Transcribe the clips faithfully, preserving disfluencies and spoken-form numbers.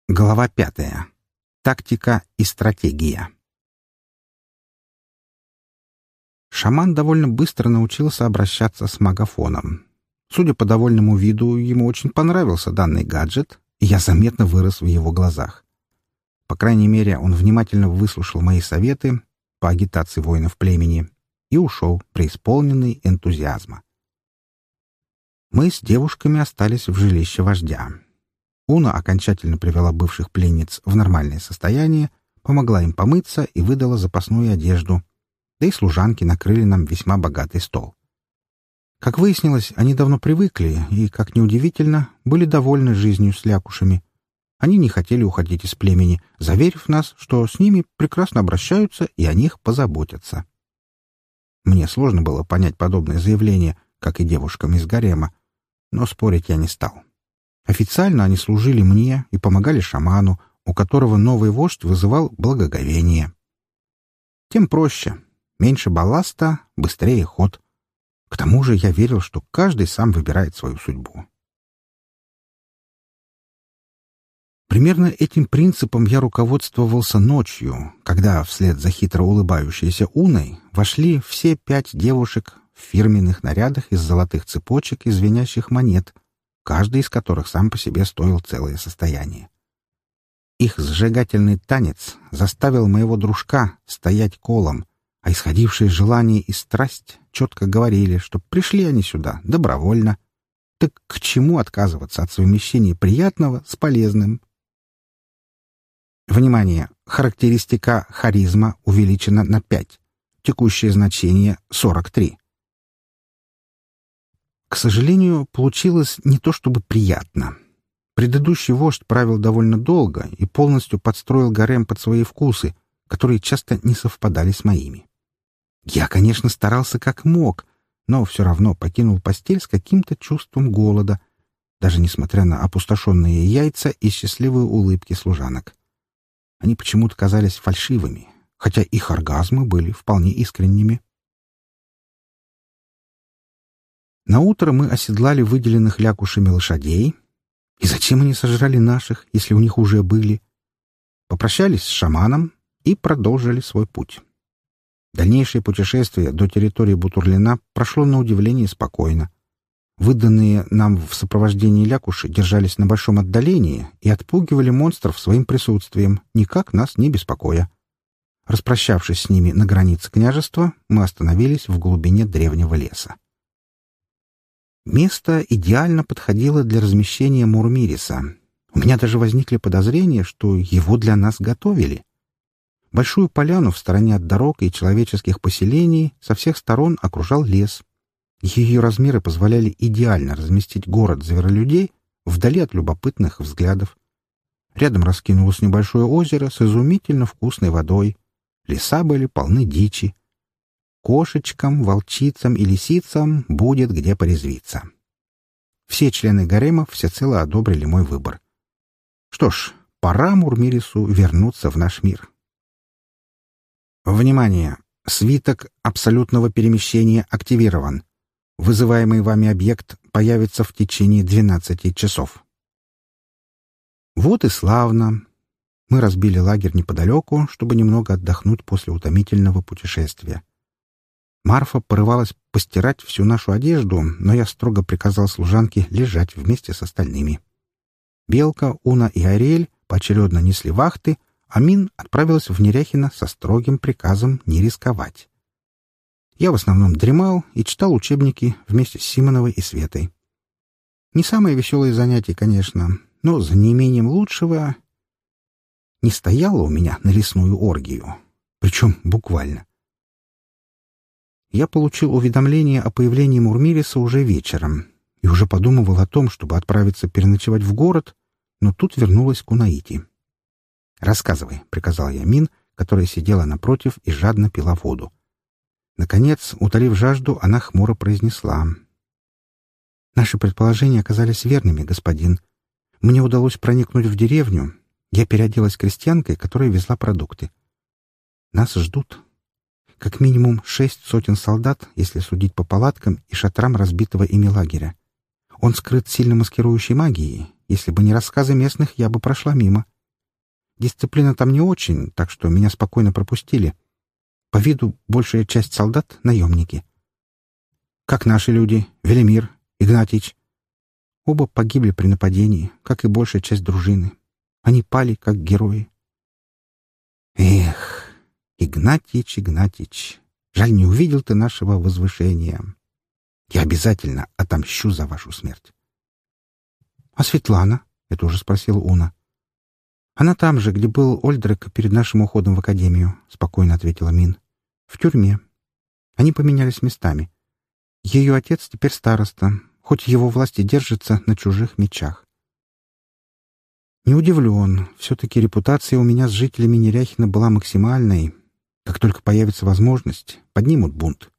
Глава пятая. Тактика и стратегия. Шаман довольно быстро научился обращаться с магафоном. Судя по довольному виду, ему очень понравился данный гаджет, и я заметно вырос в его глазах. По крайней мере, он внимательно выслушал мои советы по агитации воинов племени и ушел преисполненный энтузиазма. Мы с девушками остались в жилище вождя. Уна окончательно привела бывших пленниц в нормальное состояние, помогла им помыться и выдала запасную одежду, да и служанки накрыли нам весьма богатый стол. Как выяснилось, они давно привыкли и, как неудивительно, были довольны жизнью с лякушами. Они не хотели уходить из племени, заверив нас, что с ними прекрасно обращаются и о них позаботятся. Мне сложно было понять подобное заявление, как и девушкам из гарема, но спорить я не стал. Официально они служили мне и помогали шаману, у которого новый вождь вызывал благоговение. Тем проще. Меньше балласта, быстрее ход. К тому же я верил, что каждый сам выбирает свою судьбу. Примерно этим принципом я руководствовался ночью, когда вслед за хитро улыбающейся Уной вошли все пять девушек в фирменных нарядах из золотых цепочек и звенящих монет, каждый из которых сам по себе стоил целое состояние. Их сжигательный танец заставил моего дружка стоять колом, а исходившие желание и страсть четко говорили, что пришли они сюда добровольно. Так к чему отказываться от совмещения приятного с полезным? Внимание! Характеристика харизма увеличена на пять. Текущее значение — сорок три. К сожалению, получилось не то чтобы приятно. Предыдущий вождь правил довольно долго и полностью подстроил гарем под свои вкусы, которые часто не совпадали с моими. Я, конечно, старался как мог, но все равно покинул постель с каким-то чувством голода, даже несмотря на опустошенные яйца и счастливые улыбки служанок. Они почему-то казались фальшивыми, хотя их оргазмы были вполне искренними. Наутро мы оседлали выделенных лякушами лошадей. И зачем они сожрали наших, если у них уже были? Попрощались с шаманом и продолжили свой путь. Дальнейшее путешествие до территории Бутурлина прошло на удивление спокойно. Выданные нам в сопровождении лякуши держались на большом отдалении и отпугивали монстров своим присутствием, никак нас не беспокоя. Распрощавшись с ними на границе княжества, мы остановились в глубине древнего леса. Место идеально подходило для размещения Мурмириса. У меня даже возникли подозрения, что его для нас готовили. Большую поляну в стороне от дорог и человеческих поселений со всех сторон окружал лес. Ее размеры позволяли идеально разместить город зверолюдей вдали от любопытных взглядов. Рядом раскинулось небольшое озеро с изумительно вкусной водой. Леса были полны дичи. Кошечкам, волчицам и лисицам будет где порезвиться. Все члены гарема всецело одобрили мой выбор. Что ж, пора Мурмирису вернуться в наш мир. Внимание! Свиток абсолютного перемещения активирован. Вызываемый вами объект появится в течение двенадцати часов. Вот и славно. Мы разбили лагерь неподалеку, чтобы немного отдохнуть после утомительного путешествия. Марфа порывалась постирать всю нашу одежду, но я строго приказал служанке лежать вместе с остальными. Белка, Уна и Ариэль поочередно несли вахты, а Мин отправилась в Неряхино со строгим приказом не рисковать. Я в основном дремал и читал учебники вместе с Симоновой и Светой. Не самое веселое занятие, конечно, но за неимением лучшего не стояло у меня на лесную оргию, причем буквально. Я получил уведомление о появлении Мурмириса уже вечером и уже подумывал о том, чтобы отправиться переночевать в город, но тут вернулась Кунаити. «Рассказывай», — приказал я Мин, которая сидела напротив и жадно пила воду. Наконец, утолив жажду, она хмуро произнесла: «Наши предположения оказались верными, господин. Мне удалось проникнуть в деревню. Я переоделась крестьянкой, которая везла продукты. Нас ждут. Как минимум шесть сотен солдат, если судить по палаткам и шатрам разбитого ими лагеря. Он скрыт сильно маскирующей магией. Если бы не рассказы местных, я бы прошла мимо. Дисциплина там не очень, так что меня спокойно пропустили. По виду большая часть солдат — наемники. Как наши люди, Велимир, Игнатьич. Оба погибли при нападении, как и большая часть дружины. Они пали, как герои. Эх, Игнатьич, Игнатьич, жаль, не увидел ты нашего возвышения. Я обязательно отомщу за вашу смерть. — А Светлана? — это уже спросила Уна. — Она там же, где был Ольдрик перед нашим уходом в академию, — спокойно ответила Мин. — В тюрьме. Они поменялись местами. Ее отец теперь староста, хоть его власти держатся на чужих мечах. Не удивлен. Все-таки репутация у меня с жителями Неряхина была максимальной. Как только появится возможность, поднимут бунт.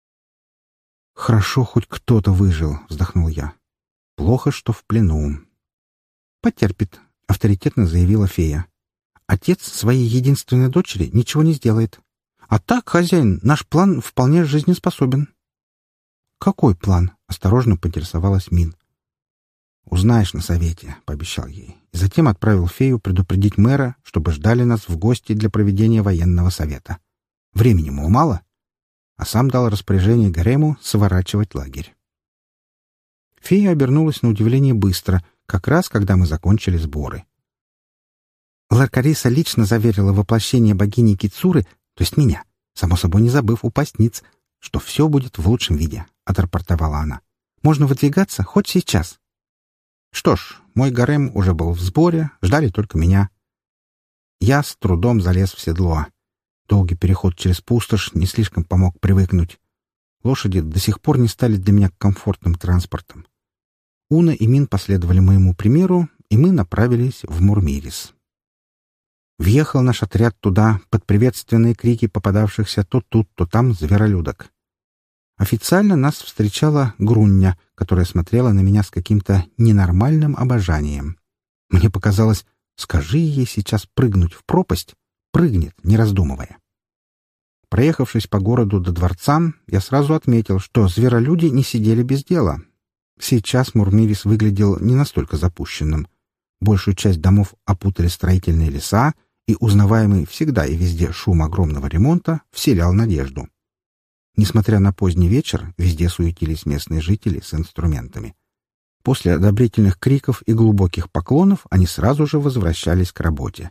«Хорошо, хоть кто-то выжил», — вздохнул я. «Плохо, что в плену». «Потерпит», — авторитетно заявила фея. «Отец своей единственной дочери ничего не сделает. А так, хозяин, наш план вполне жизнеспособен». «Какой план?» — осторожно поинтересовалась Мин. «Узнаешь на совете», — пообещал ей, и затем отправил фею предупредить мэра, чтобы ждали нас в гости для проведения военного совета. Времени, мол, мало, а сам дал распоряжение гарему сворачивать лагерь. Фея обернулась на удивление быстро, как раз когда мы закончили сборы. Ларкариса лично заверила воплощение богини Кицуры, то есть меня, само собой не забыв упасть ниц, что все будет в лучшем виде, — отрапортовала она. «Можно выдвигаться хоть сейчас». Что ж, мой гарем уже был в сборе, ждали только меня. Я с трудом залез в седло. Долгий переход через пустошь не слишком помог привыкнуть. Лошади до сих пор не стали для меня комфортным транспортом. Уна и Мин последовали моему примеру, и мы направились в Мурмирис. Въехал наш отряд туда под приветственные крики попадавшихся то тут, то там зверолюдок. Официально нас встречала Груння, которая смотрела на меня с каким-то ненормальным обожанием. Мне показалось, скажи ей сейчас прыгнуть в пропасть, прыгнет, не раздумывая. Проехавшись по городу до дворца, я сразу отметил, что зверолюди не сидели без дела. Сейчас Мурмирис выглядел не настолько запущенным. Большую часть домов опутали строительные леса, и узнаваемый всегда и везде шум огромного ремонта вселял надежду. Несмотря на поздний вечер, везде суетились местные жители с инструментами. После одобрительных криков и глубоких поклонов они сразу же возвращались к работе.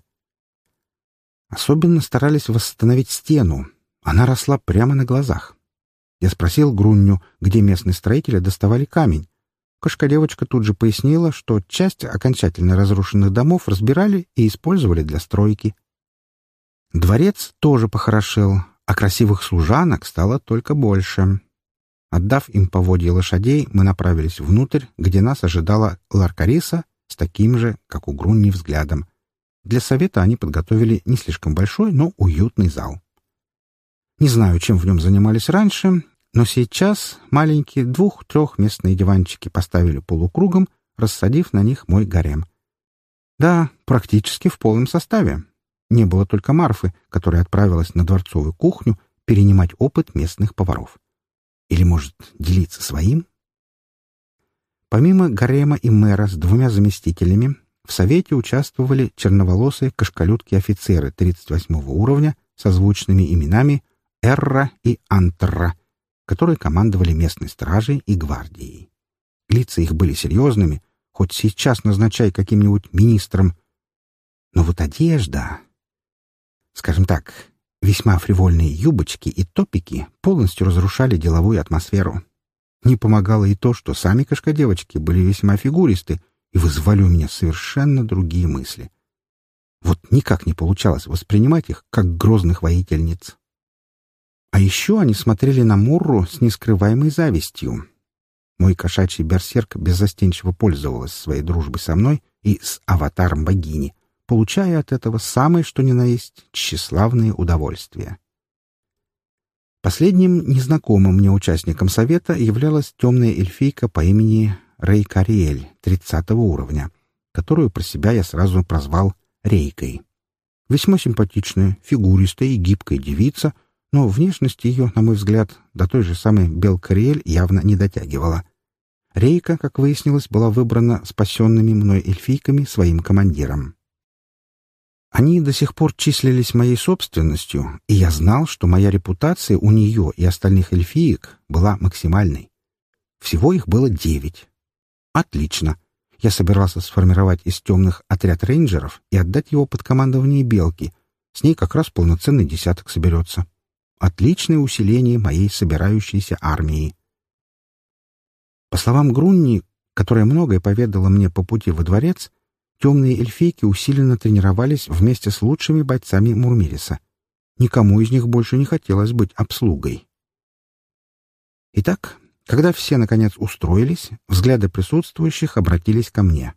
Особенно старались восстановить стену. Она росла прямо на глазах. Я спросил Грунню, где местные строители доставали камень. Кошка-девочка тут же пояснила, что часть окончательно разрушенных домов разбирали и использовали для стройки. Дворец тоже похорошел, а красивых служанок стало только больше. Отдав им поводья лошадей, мы направились внутрь, где нас ожидала Ларкариса с таким же, как у Грунни, взглядом. Для совета они подготовили не слишком большой, но уютный зал. Не знаю, чем в нем занимались раньше, но сейчас маленькие двух-трехместные диванчики поставили полукругом, рассадив на них мой гарем. Да, практически в полном составе. Не было только Марфы, которая отправилась на дворцовую кухню перенимать опыт местных поваров. Или, может, делиться своим? Помимо гарема и мэра с двумя заместителями, в совете участвовали черноволосые кошколютки-офицеры тридцать восьмого уровня со звучными именами Эрра и Антра, которые командовали местной стражей и гвардией. Лица их были серьезными, хоть сейчас назначай каким-нибудь министром. Но вот одежда... Скажем так, весьма фривольные юбочки и топики полностью разрушали деловую атмосферу. Не помогало и то, что сами кошкодевочки были весьма фигуристы и вызывали у меня совершенно другие мысли. Вот никак не получалось воспринимать их как грозных воительниц. А еще они смотрели на Мурру с нескрываемой завистью. Мой кошачий берсерк беззастенчиво пользовалась своей дружбой со мной и с аватаром богини, получая от этого самое что ни на есть тщеславное удовольствие. Последним незнакомым мне участником совета являлась темная эльфийка по имени Рейкариэль, тридцатого уровня, которую про себя я сразу прозвал Рейкой. Весьма симпатичная, фигуристая и гибкая девица, но внешность ее, на мой взгляд, до той же самой Белкариэль явно не дотягивала. Рейка, как выяснилось, была выбрана спасенными мной эльфийками своим командиром. Они до сих пор числились моей собственностью, и я знал, что моя репутация у нее и остальных эльфиек была максимальной. Всего их было девять. Отлично. Я собирался сформировать из темных отряд рейнджеров и отдать его под командование Белки. С ней как раз полноценный десяток соберется. Отличное усиление моей собирающейся армии. По словам Грунни, которая многое поведала мне по пути во дворец, темные эльфийки усиленно тренировались вместе с лучшими бойцами Мурмириса. Никому из них больше не хотелось быть обслугой. Итак, когда все, наконец, устроились, взгляды присутствующих обратились ко мне.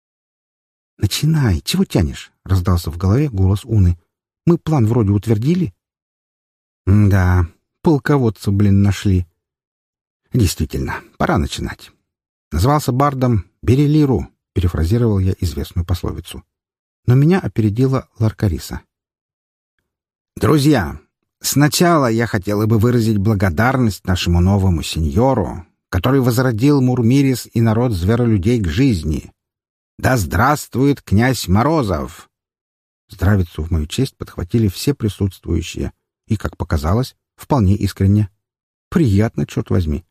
«Начинай! Чего тянешь?» — раздался в голове голос Уны. «Мы план вроде утвердили?» «Да, полководца, блин, нашли. Действительно, пора начинать. Назвался бардом «Бери лиру», — перефразировал я известную пословицу. Но меня опередила Ларкариса. «Друзья, сначала я хотела бы выразить благодарность нашему новому сеньору, который возродил Мурмирис и народ зверолюдей к жизни. Да здравствует князь Морозов!» Здравицу в мою честь подхватили все присутствующие, и, как показалось, вполне искренне. Приятно, черт возьми.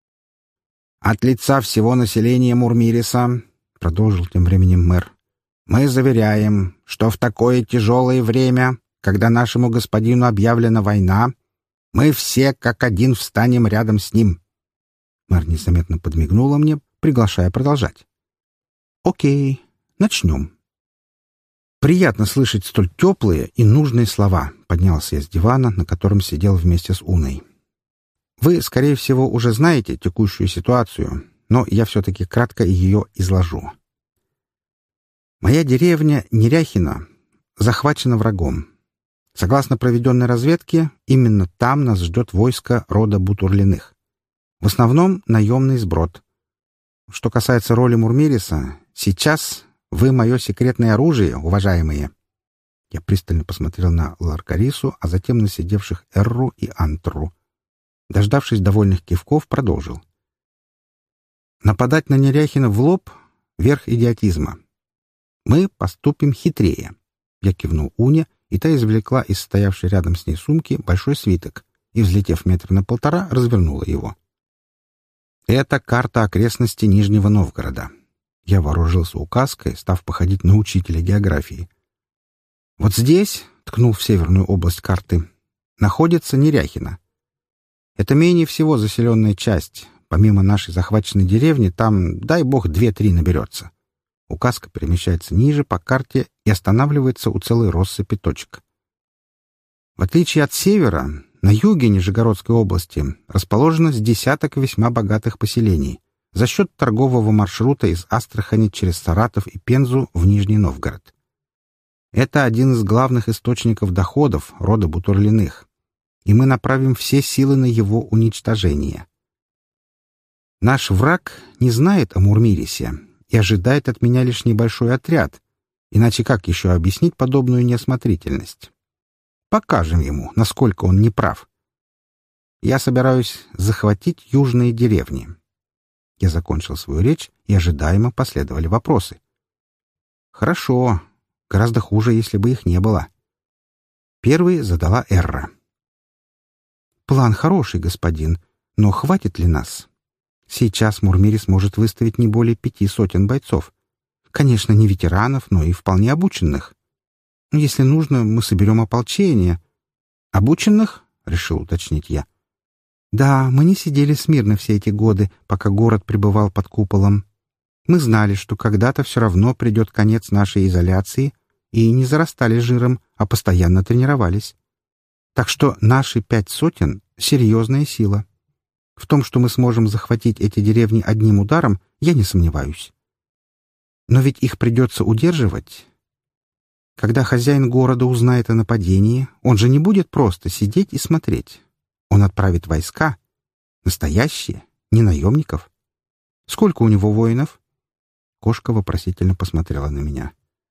«От лица всего населения Мурмириса, — продолжил тем временем мэр, — мы заверяем, что в такое тяжелое время, когда нашему господину объявлена война, мы все как один встанем рядом с ним». Мэр незаметно подмигнула мне, приглашая продолжать. «Окей, начнем». «Приятно слышать столь теплые и нужные слова», — поднялся я с дивана, на котором сидел вместе с Уной. «Вы, скорее всего, уже знаете текущую ситуацию, но я все-таки кратко ее изложу. Моя деревня Неряхино захвачена врагом. Согласно проведенной разведке, именно там нас ждет войско рода Бутурлиных. В основном наемный сброд. Что касается роли Мурмириса, сейчас вы мое секретное оружие, уважаемые». Я пристально посмотрел на Ларкарису, а затем на сидевших Эрру и Антру. Дождавшись довольных кивков, продолжил. «Нападать на Неряхина в лоб — верх идиотизма. Мы поступим хитрее». Я кивнул Уне, и та извлекла из стоявшей рядом с ней сумки большой свиток и, взлетев метр на полтора, развернула его. «Это карта окрестностей Нижнего Новгорода». Я вооружился указкой, став походить на учителя географии. «Вот здесь, — ткнул в северную область карты, — находится Неряхино. Это менее всего заселенная часть. Помимо нашей захваченной деревни, там, дай бог, две-три наберется». Указка перемещается ниже по карте и останавливается у целой россыпи точек. В отличие от севера, на юге Нижегородской области расположено с десяток весьма богатых поселений за счет торгового маршрута из Астрахани через Саратов и Пензу в Нижний Новгород. Это один из главных источников доходов рода Бутурлиных, и мы направим все силы на его уничтожение. Наш враг не знает о Мурмирисе и ожидает от меня лишь небольшой отряд, иначе как еще объяснить подобную неосмотрительность? Покажем ему, насколько он неправ. Я собираюсь захватить южные деревни. Я закончил свою речь, и ожидаемо последовали вопросы. Хорошо, гораздо хуже, если бы их не было. Первый задала Эрра. «План хороший, господин, но хватит ли нас? Сейчас Мурмирис может выставить не более пяти сотен бойцов. Конечно, не ветеранов, но и вполне обученных. Если нужно, мы соберем ополчение». «Обученных?» — решил уточнить я. «Да, мы не сидели смирно все эти годы, пока город пребывал под куполом. Мы знали, что когда-то все равно придет конец нашей изоляции, и не зарастали жиром, а постоянно тренировались. Так что наши пять сотен — серьезная сила. В том, что мы сможем захватить эти деревни одним ударом, я не сомневаюсь. Но ведь их придется удерживать. Когда хозяин города узнает о нападении, он же не будет просто сидеть и смотреть. Он отправит войска. Настоящие, не наемников. Сколько у него воинов?» Кошка вопросительно посмотрела на меня.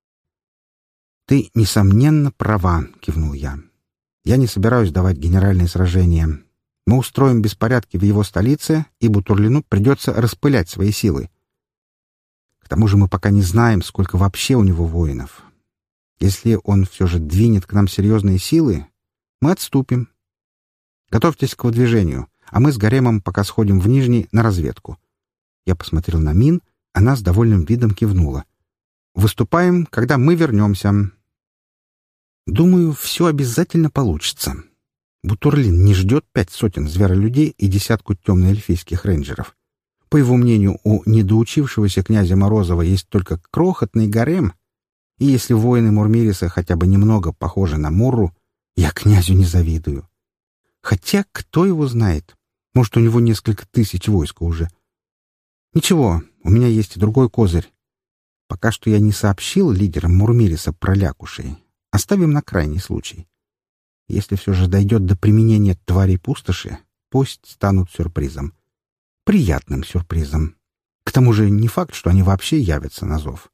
«Ты, несомненно, права», — кивнул я. «Я не собираюсь давать генеральные сражения. Мы устроим беспорядки в его столице, и Бутурлину придется распылять свои силы. К тому же мы пока не знаем, сколько вообще у него воинов. Если он все же двинет к нам серьезные силы, мы отступим. Готовьтесь к выдвижению, а мы с Гаремом пока сходим в Нижний на разведку. Я посмотрел на Мин, она с довольным видом кивнула. Выступаем, когда мы вернемся. Думаю, все обязательно получится. Бутурлин не ждет пять сотен зверолюдей и десятку темно-эльфийских рейнджеров. По его мнению, у недоучившегося князя Морозова есть только крохотный гарем, и если воины Мурмириса хотя бы немного похожи на Мурру, я князю не завидую. Хотя, кто его знает? Может, у него несколько тысяч войска уже. Ничего, у меня есть и другой козырь. Пока что я не сообщил лидерам Мурмириса про лякушей. Оставим на крайний случай. Если все же дойдет до применения тварей пустоши, пусть станут сюрпризом. Приятным сюрпризом. К тому же не факт, что они вообще явятся на зов.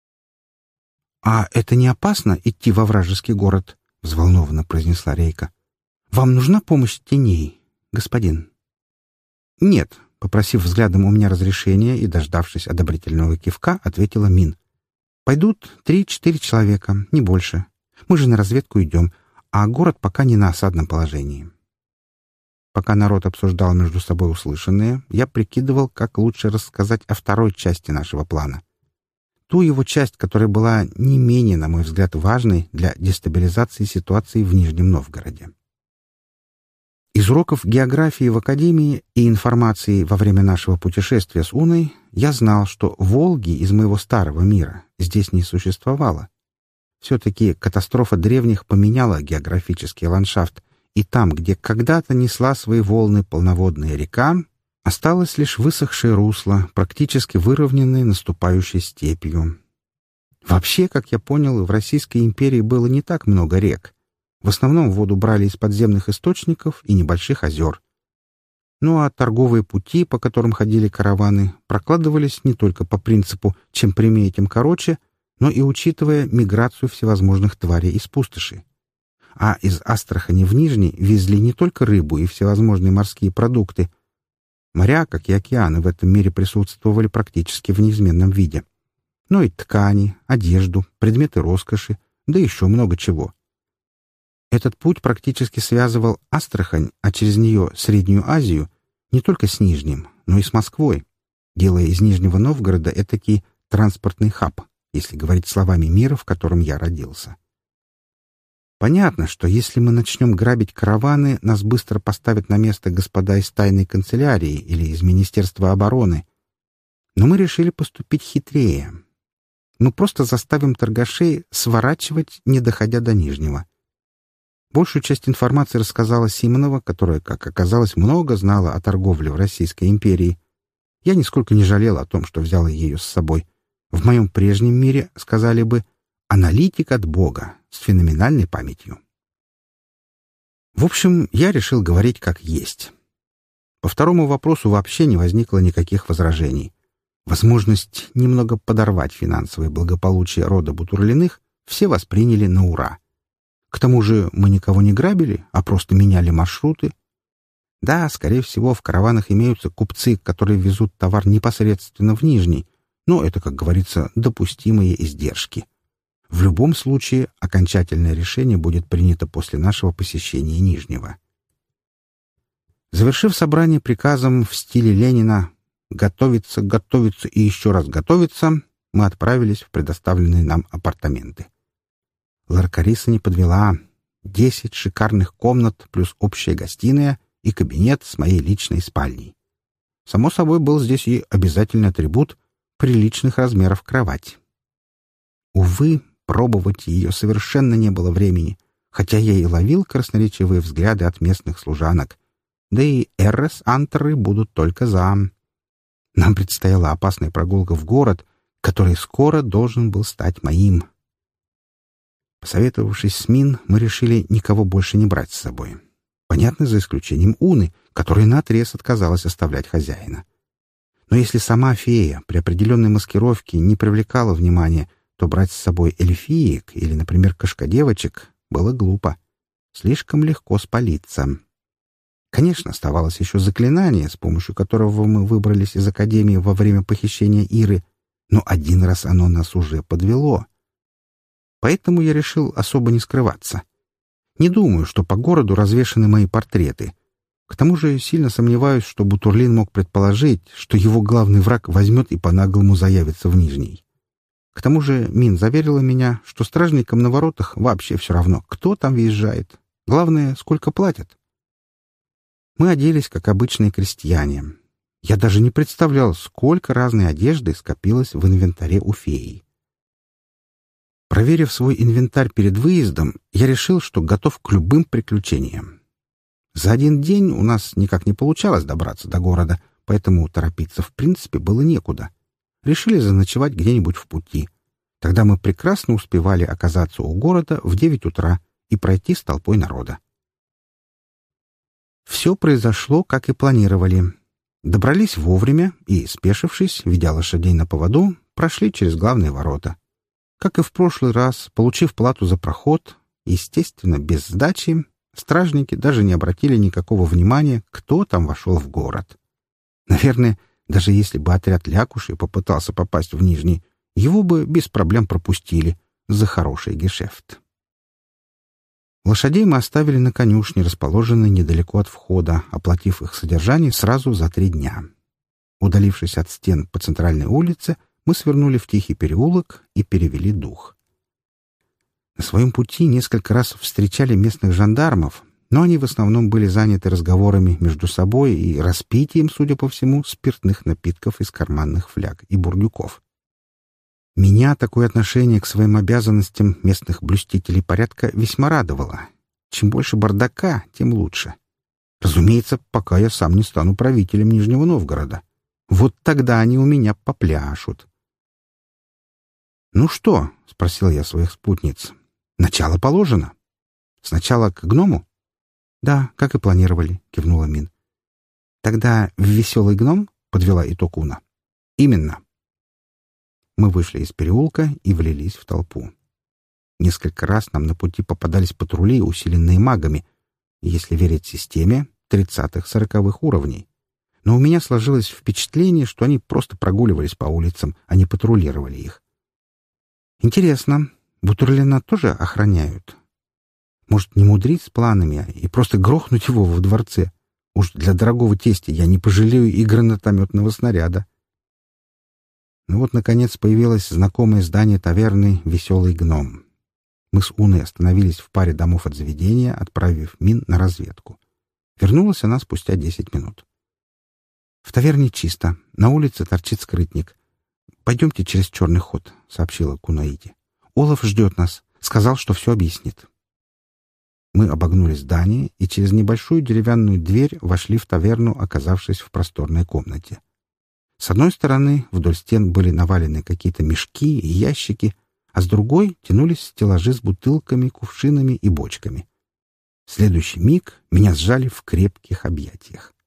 — А это не опасно идти во вражеский город? — взволнованно произнесла Рейка. — Вам нужна помощь теней, господин? — Нет, — попросив взглядом у меня разрешения и дождавшись одобрительного кивка, ответила Мин. — Пойдут три-четыре человека, не больше. Мы же на разведку идем, а город пока не на осадном положении. Пока народ обсуждал между собой услышанное, я прикидывал, как лучше рассказать о второй части нашего плана. Ту его часть, которая была не менее, на мой взгляд, важной для дестабилизации ситуации в Нижнем Новгороде. Из уроков географии в Академии и информации во время нашего путешествия с Уной я знал, что Волги из моего старого мира здесь не существовало. Все-таки катастрофа древних поменяла географический ландшафт, и там, где когда-то несла свои волны полноводная река, осталось лишь высохшее русло, практически выровненное наступающей степью. Вообще, как я понял, в Российской империи было не так много рек. В основном воду брали из подземных источников и небольших озер. Ну а торговые пути, по которым ходили караваны, прокладывались не только по принципу «чем прямее, тем короче», но и учитывая миграцию всевозможных тварей из пустоши. А из Астрахани в Нижний везли не только рыбу и всевозможные морские продукты. Моря, как и океаны, в этом мире присутствовали практически в неизменном виде. Но и ткани, одежду, предметы роскоши, да еще много чего. Этот путь практически связывал Астрахань, а через нее Среднюю Азию, не только с Нижним, но и с Москвой, делая из Нижнего Новгорода этакий транспортный хаб, если говорить словами мира, в котором я родился. Понятно, что если мы начнем грабить караваны, нас быстро поставят на место господа из тайной канцелярии или из Министерства обороны. Но мы решили поступить хитрее. Мы просто заставим торгашей сворачивать, не доходя до Нижнего. Большую часть информации рассказала Симонова, которая, как оказалось, много знала о торговле в Российской империи. Я нисколько не жалел о том, что взял ее с собой. В моем прежнем мире сказали бы «аналитик от Бога» с феноменальной памятью. В общем, я решил говорить как есть. По второму вопросу вообще не возникло никаких возражений. Возможность немного подорвать финансовое благополучие рода Бутурлиных все восприняли на ура. К тому же мы никого не грабили, а просто меняли маршруты. Да, скорее всего, в караванах имеются купцы, которые везут товар непосредственно в Нижний, но это, как говорится, допустимые издержки. В любом случае, окончательное решение будет принято после нашего посещения Нижнего. Завершив собрание приказом в стиле Ленина «готовиться, готовиться и еще раз готовиться», мы отправились в предоставленные нам апартаменты. Ларкариса не подвела. Десять шикарных комнат плюс общая гостиная и кабинет с моей личной спальней. Само собой, был здесь и обязательный атрибут приличных размеров кровать. Увы, пробовать ее совершенно не было времени, хотя я и ловил красноречивые взгляды от местных служанок. Да и Эррес Антеры будут только за. Нам предстояла опасная прогулка в город, который скоро должен был стать моим. Посоветовавшись с Мин, мы решили никого больше не брать с собой. Понятно, за исключением Уны, которая наотрез отказалась оставлять хозяина. Но если сама фея при определенной маскировке не привлекала внимания, то брать с собой эльфиек или, например, кошкодевочек было глупо. Слишком легко спалиться. Конечно, оставалось еще заклинание, с помощью которого мы выбрались из Академии во время похищения Иры, но один раз оно нас уже подвело. Поэтому я решил особо не скрываться. Не думаю, что по городу развешаны мои портреты. К тому же сильно сомневаюсь, что Бутурлин мог предположить, что его главный враг возьмет и по-наглому заявится в Нижний. К тому же Мин заверила меня, что стражникам на воротах вообще все равно, кто там въезжает. Главное, сколько платят. Мы оделись, как обычные крестьяне. Я даже не представлял, сколько разной одежды скопилось в инвентаре у феи. Проверив свой инвентарь перед выездом, я решил, что готов к любым приключениям. За один день у нас никак не получалось добраться до города, поэтому торопиться в принципе было некуда. Решили заночевать где-нибудь в пути. Тогда мы прекрасно успевали оказаться у города в девять утра и пройти с толпой народа. Все произошло, как и планировали. Добрались вовремя и, спешившись, ведя лошадей на поводу, прошли через главные ворота. Как и в прошлый раз, получив плату за проход, естественно, без сдачи, стражники даже не обратили никакого внимания, кто там вошел в город. Наверное, даже если бы отряд Лякуши попытался попасть в Нижний, его бы без проблем пропустили за хороший гешефт. Лошадей мы оставили на конюшне, расположенной недалеко от входа, оплатив их содержание сразу за три дня. Удалившись от стен по центральной улице, мы свернули в тихий переулок и перевели дух. На своем пути несколько раз встречали местных жандармов, но они в основном были заняты разговорами между собой и распитием, судя по всему, спиртных напитков из карманных фляг и бурдюков. Меня такое отношение к своим обязанностям местных блюстителей порядка весьма радовало. Чем больше бардака, тем лучше. Разумеется, пока я сам не стану правителем Нижнего Новгорода. Вот тогда они у меня попляшут. «Ну что?» — спросил я своих спутниц. «Начало положено. Сначала к гному?» «Да, как и планировали», — кивнула Мин. «Тогда в веселый гном?» — подвела итог Уна. «Именно». Мы вышли из переулка и влились в толпу. Несколько раз нам на пути попадались патрули, усиленные магами, если верить системе, тридцатых-сороковых уровней. Но у меня сложилось впечатление, что они просто прогуливались по улицам, а не патрулировали их. Интересно, Бутурлина тоже охраняют? Может, не мудрить с планами и просто грохнуть его во дворце? Уж для дорогого тестя я не пожалею и гранатометного снаряда. Ну вот, наконец, появилось знакомое здание таверны «Веселый гном». Мы с Уной остановились в паре домов от заведения, отправив Мин на разведку. Вернулась она спустя десять минут. «В таверне чисто. На улице торчит скрытник. Пойдемте через черный ход», — сообщила Кунаиди. «Олаф ждет нас. Сказал, что все объяснит». Мы обогнули здание и через небольшую деревянную дверь вошли в таверну, оказавшись в просторной комнате. С одной стороны вдоль стен были навалены какие-то мешки и ящики, а с другой тянулись стеллажи с бутылками, кувшинами и бочками. В следующий миг меня сжали в крепких объятиях.